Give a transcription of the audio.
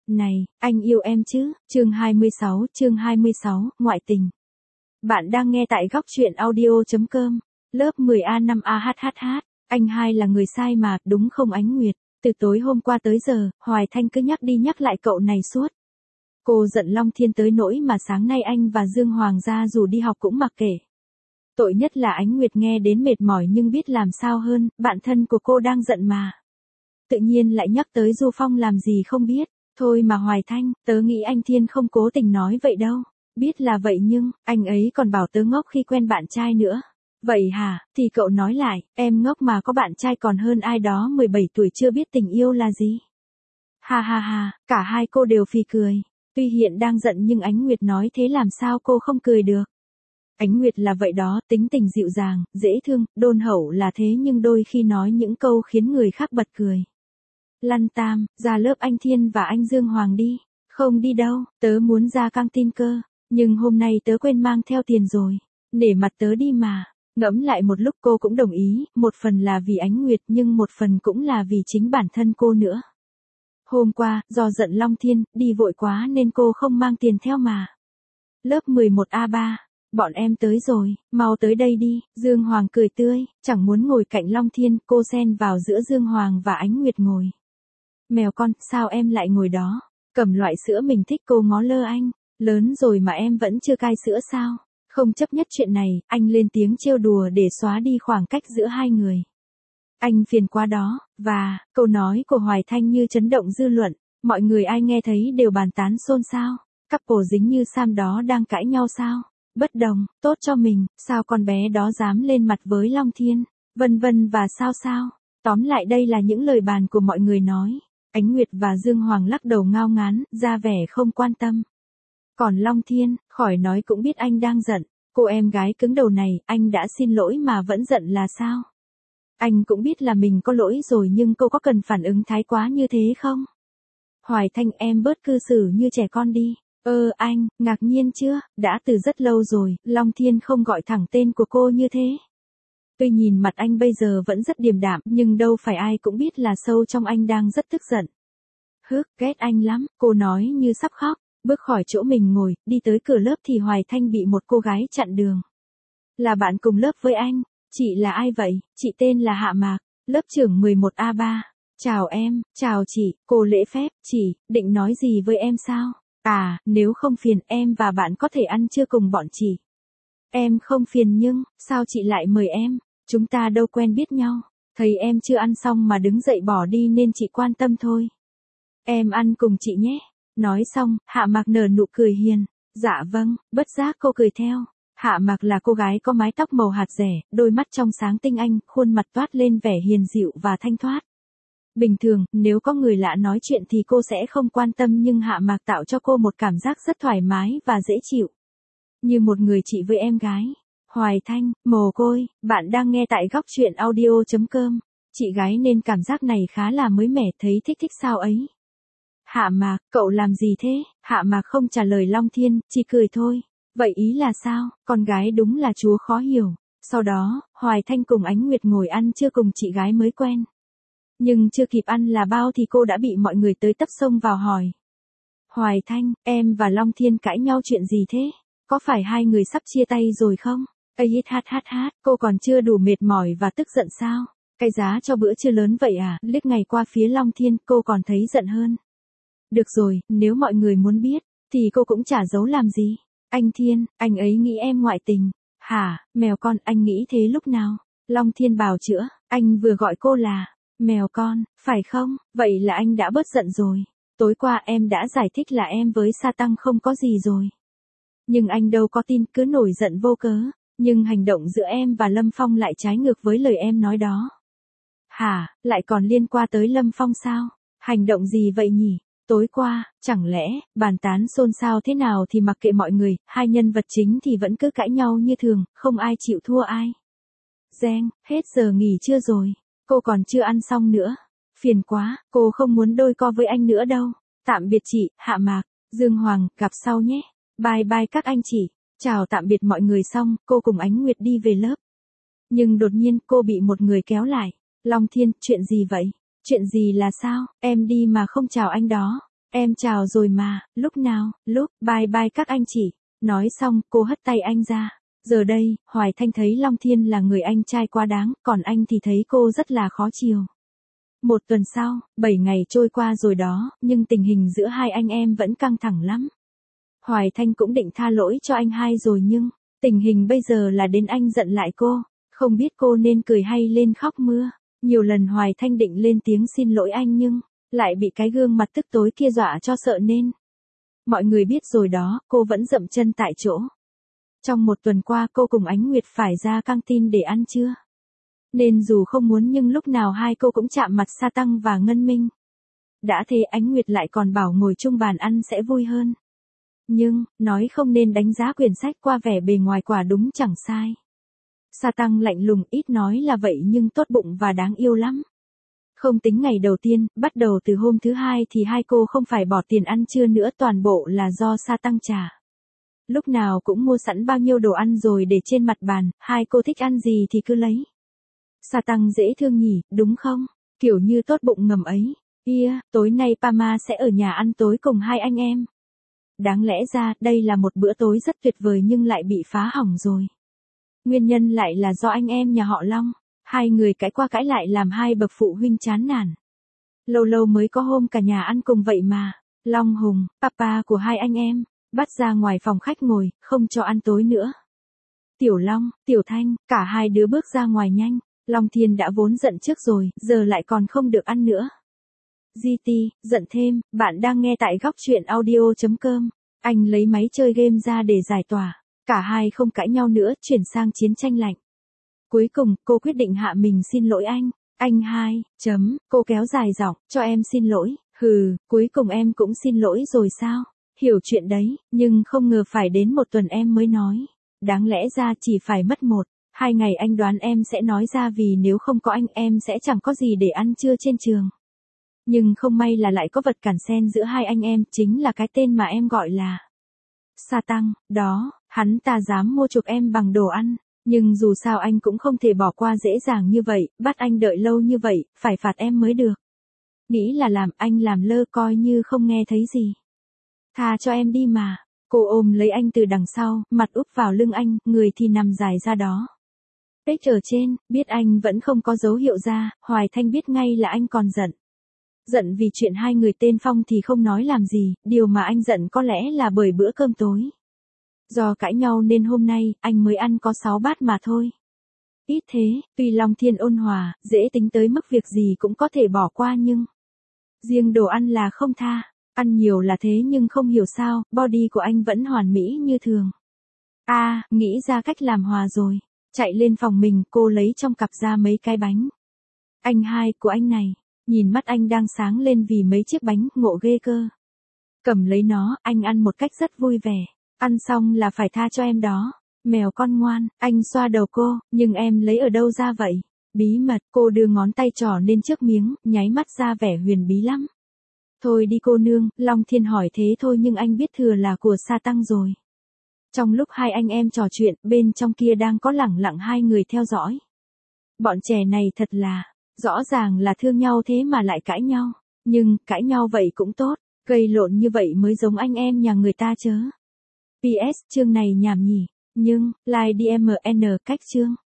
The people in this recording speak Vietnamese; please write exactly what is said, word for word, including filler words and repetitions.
Này, anh yêu em chứ? Chương hai mươi sáu, chương hai mươi sáu, ngoại tình. Bạn đang nghe tại góc truyện audio chấm com. Lớp mười A năm A H H H. Anh hai là người sai mà, đúng không Ánh Nguyệt? Từ tối hôm qua tới giờ, Hoài Thanh cứ nhắc đi nhắc lại cậu này suốt. Cô giận Long Thiên tới nỗi mà sáng nay anh và Dương Hoàng gia dù đi học cũng mặc kệ. Tội nhất là Ánh Nguyệt nghe đến mệt mỏi nhưng biết làm sao hơn, bạn thân của cô đang giận mà. Tự nhiên lại nhắc tới Du Phong làm gì không biết. Thôi mà Hoài Thanh, tớ nghĩ anh Thiên không cố tình nói vậy đâu. Biết là vậy nhưng, anh ấy còn bảo tớ ngốc khi quen bạn trai nữa. Vậy hả, thì cậu nói lại, em ngốc mà có bạn trai còn hơn ai đó mười bảy tuổi chưa biết tình yêu là gì. Ha ha ha, cả hai cô đều phì cười. Tuy hiện đang giận nhưng Ánh Nguyệt nói thế làm sao cô không cười được. Ánh Nguyệt là vậy đó, tính tình dịu dàng, dễ thương, đôn hậu là thế nhưng đôi khi nói những câu khiến người khác bật cười. Lăn Tam, ra lớp anh Thiên và anh Dương Hoàng đi. Không đi đâu, tớ muốn ra căng tin cơ. Nhưng hôm nay tớ quên mang theo tiền rồi. Nể mặt tớ đi mà. Ngẫm lại một lúc cô cũng đồng ý, một phần là vì Ánh Nguyệt nhưng một phần cũng là vì chính bản thân cô nữa. Hôm qua, do giận Long Thiên, đi vội quá nên cô không mang tiền theo mà. Lớp mười một A ba. Bọn em tới rồi, mau tới đây đi. Dương Hoàng cười tươi, chẳng muốn ngồi cạnh Long Thiên, cô xen vào giữa Dương Hoàng và Ánh Nguyệt ngồi. Mèo con, sao em lại ngồi đó? Cầm loại sữa mình thích cô ngó lơ anh. Lớn rồi mà em vẫn chưa cai sữa sao? Không chấp nhất chuyện này, anh lên tiếng trêu đùa để xóa đi khoảng cách giữa hai người. Anh phiền quá đó, và, câu nói của Hoài Thanh như chấn động dư luận. Mọi người ai nghe thấy đều bàn tán xôn xao. Couple dính như Sam đó đang cãi nhau sao? Bất đồng, tốt cho mình, sao con bé đó dám lên mặt với Long Thiên? Vân vân và sao sao? Tóm lại đây là những lời bàn của mọi người nói. Ánh Nguyệt và Dương Hoàng lắc đầu ngao ngán, ra vẻ không quan tâm. Còn Long Thiên, khỏi nói cũng biết anh đang giận. Cô em gái cứng đầu này, anh đã xin lỗi mà vẫn giận là sao? Anh cũng biết là mình có lỗi rồi nhưng cô có cần phản ứng thái quá như thế không? Hoài Thanh em bớt cư xử như trẻ con đi. Ơ anh, ngạc nhiên chưa, đã từ rất lâu rồi, Long Thiên không gọi thẳng tên của cô như thế. Tuy nhìn mặt anh bây giờ vẫn rất điềm đạm, nhưng đâu phải ai cũng biết là sâu trong anh đang rất tức giận. Hức, ghét anh lắm, cô nói như sắp khóc, bước khỏi chỗ mình ngồi, đi tới cửa lớp thì Hoài Thanh bị một cô gái chặn đường. Là bạn cùng lớp với anh, chị là ai vậy? Chị tên là Hạ Mạc, lớp trưởng mười một A ba. Chào em, chào chị, cô lễ phép, chị, định nói gì với em sao? À, nếu không phiền em và bạn có thể ăn trưa cùng bọn chị. Em không phiền nhưng, sao chị lại mời em? Chúng ta đâu quen biết nhau. Thấy em chưa ăn xong mà đứng dậy bỏ đi nên chị quan tâm thôi. Em ăn cùng chị nhé. Nói xong, Hạ Mạc nở nụ cười hiền. Dạ vâng, bất giác cô cười theo. Hạ Mạc là cô gái có mái tóc màu hạt rẻ, đôi mắt trong sáng tinh anh, khuôn mặt toát lên vẻ hiền dịu và thanh thoát. Bình thường, nếu có người lạ nói chuyện thì cô sẽ không quan tâm nhưng Hạ Mạc tạo cho cô một cảm giác rất thoải mái và dễ chịu. Như một người chị với em gái. Hoài Thanh, mồ côi, bạn đang nghe tại góc truyện audio chấm com. Chị gái nên cảm giác này khá là mới mẻ, thấy thích thích sao ấy. Hạ Mạc, cậu làm gì thế? Hạ Mạc không trả lời Long Thiên, chỉ cười thôi. Vậy ý là sao? Con gái đúng là chúa khó hiểu. Sau đó, Hoài Thanh cùng Ánh Nguyệt ngồi ăn trưa cùng chị gái mới quen. Nhưng chưa kịp ăn là bao thì cô đã bị mọi người tới tấp xông vào hỏi. Hoài Thanh, em và Long Thiên cãi nhau chuyện gì thế? Có phải hai người sắp chia tay rồi không? Ahhh, cô còn chưa đủ mệt mỏi và tức giận sao? Cái giá cho bữa trưa lớn vậy à? Liếc ngày qua phía Long Thiên, cô còn thấy giận hơn. Được rồi, nếu mọi người muốn biết, thì cô cũng chả giấu làm gì. Anh Thiên, anh ấy nghĩ em ngoại tình. Hả, mèo con, anh nghĩ thế lúc nào? Long Thiên bào chữa, anh vừa gọi cô là mèo con, phải không? Vậy là anh đã bớt giận rồi. Tối qua em đã giải thích là em với Sa Tăng không có gì rồi. Nhưng anh đâu có tin, cứ nổi giận vô cớ. Nhưng hành động giữa em và Lâm Phong lại trái ngược với lời em nói đó. Hả, lại còn liên quan tới Lâm Phong sao? Hành động gì vậy nhỉ? Tối qua, chẳng lẽ, bàn tán xôn xao thế nào thì mặc kệ mọi người, hai nhân vật chính thì vẫn cứ cãi nhau như thường, không ai chịu thua ai. Gieng, hết giờ nghỉ trưa rồi. Cô còn chưa ăn xong nữa. Phiền quá, cô không muốn đôi co với anh nữa đâu. Tạm biệt chị, Hạ Mạc, Dương Hoàng, gặp sau nhé. Bye bye các anh chị. Chào tạm biệt mọi người xong, cô cùng Ánh Nguyệt đi về lớp. Nhưng đột nhiên cô bị một người kéo lại. Long Thiên, chuyện gì vậy? Chuyện gì là sao? Em đi mà không chào anh đó. Em chào rồi mà, lúc nào, lúc, bye bye các anh chị. Nói xong, cô hất tay anh ra. Giờ đây, Hoài Thanh thấy Long Thiên là người anh trai quá đáng, còn anh thì thấy cô rất là khó chiều. Một tuần sau, bảy ngày trôi qua rồi đó, nhưng tình hình giữa hai anh em vẫn căng thẳng lắm. Hoài Thanh cũng định tha lỗi cho anh hai rồi nhưng, tình hình bây giờ là đến anh giận lại cô, không biết cô nên cười hay lên khóc mưa. Nhiều lần Hoài Thanh định lên tiếng xin lỗi anh nhưng, lại bị cái gương mặt tức tối kia dọa cho sợ nên. Mọi người biết rồi đó, cô vẫn dậm chân tại chỗ. Trong một tuần qua cô cùng Ánh Nguyệt phải ra căng tin để ăn trưa. Nên dù không muốn nhưng lúc nào hai cô cũng chạm mặt Sa Tăng và Ngân Minh. Đã thế Ánh Nguyệt lại còn bảo ngồi chung bàn ăn sẽ vui hơn. Nhưng, nói không nên đánh giá quyển sách qua vẻ bề ngoài quả đúng chẳng sai. Sa Tăng lạnh lùng ít nói là vậy nhưng tốt bụng và đáng yêu lắm. Không tính ngày đầu tiên, bắt đầu từ hôm thứ hai thì hai cô không phải bỏ tiền ăn trưa nữa, toàn bộ là do Sa Tăng trả. Lúc nào cũng mua sẵn bao nhiêu đồ ăn rồi để trên mặt bàn, hai cô thích ăn gì thì cứ lấy. Sa Tăng dễ thương nhỉ, đúng không? Kiểu như tốt bụng ngầm ấy. Yeah, tối nay Pama sẽ ở nhà ăn tối cùng hai anh em. Đáng lẽ ra, đây là một bữa tối rất tuyệt vời nhưng lại bị phá hỏng rồi. Nguyên nhân lại là do anh em nhà họ Long. Hai người cãi qua cãi lại làm hai bậc phụ huynh chán nản. Lâu lâu mới có hôm cả nhà ăn cùng vậy mà. Long Hùng, papa của hai anh em, bắt ra ngoài phòng khách ngồi, không cho ăn tối nữa. Tiểu Long, Tiểu Thanh, cả hai đứa bước ra ngoài nhanh. Long Thiên đã vốn giận trước rồi, giờ lại còn không được ăn nữa. giê tê, giận thêm, bạn đang nghe tại góc truyện audio chấm com. Anh lấy máy chơi game ra để giải tỏa. Cả hai không cãi nhau nữa, chuyển sang chiến tranh lạnh. Cuối cùng, cô quyết định hạ mình xin lỗi anh. Anh hai, chấm, cô kéo dài giọng, cho em xin lỗi. Hừ, cuối cùng em cũng xin lỗi rồi sao? Hiểu chuyện đấy, nhưng không ngờ phải đến một tuần em mới nói. Đáng lẽ ra chỉ phải mất một, hai ngày anh đoán em sẽ nói ra vì nếu không có anh em sẽ chẳng có gì để ăn trưa trên trường. Nhưng không may là lại có vật cản xen giữa hai anh em, chính là cái tên mà em gọi là Sa Tăng, đó, hắn ta dám mua chuộc em bằng đồ ăn. Nhưng dù sao anh cũng không thể bỏ qua dễ dàng như vậy, bắt anh đợi lâu như vậy, phải phạt em mới được. Nghĩ là làm, anh làm lơ coi như không nghe thấy gì. Tha cho em đi mà. Cô ôm lấy anh từ đằng sau, mặt úp vào lưng anh, người thì nằm dài ra đó. Pếch ở trên, biết anh vẫn không có dấu hiệu ra, Hoài Thanh biết ngay là anh còn giận. Giận vì chuyện hai người tên Phong thì không nói làm gì, điều mà anh giận có lẽ là bởi bữa cơm tối. Do cãi nhau nên hôm nay, anh mới ăn có sáu bát mà thôi. Ít thế, tuy Long Thiên ôn hòa, dễ tính tới mức việc gì cũng có thể bỏ qua nhưng riêng đồ ăn là không tha. Ăn nhiều là thế nhưng không hiểu sao, body của anh vẫn hoàn mỹ như thường. A, à, nghĩ ra cách làm hòa rồi. Chạy lên phòng mình, cô lấy trong cặp ra mấy cái bánh. Anh hai của anh này, nhìn mắt anh đang sáng lên vì mấy chiếc bánh, ngộ ghê cơ. Cầm lấy nó, anh ăn một cách rất vui vẻ. Ăn xong là phải tha cho em đó. Mèo con ngoan, anh xoa đầu cô, nhưng em lấy ở đâu ra vậy? Bí mật, cô đưa ngón tay trỏ lên trước miếng, nháy mắt ra vẻ huyền bí lắm. Thôi đi cô nương, Long Thiên hỏi thế thôi nhưng anh biết thừa là của Sa Tăng rồi. Trong lúc hai anh em trò chuyện, bên trong kia đang có lẳng lặng hai người theo dõi. Bọn trẻ này thật là, rõ ràng là thương nhau thế mà lại cãi nhau. Nhưng, cãi nhau vậy cũng tốt, gây lộn như vậy mới giống anh em nhà người ta chớ. pê ét, chương này nhảm nhỉ, nhưng, like đê em en cách chương.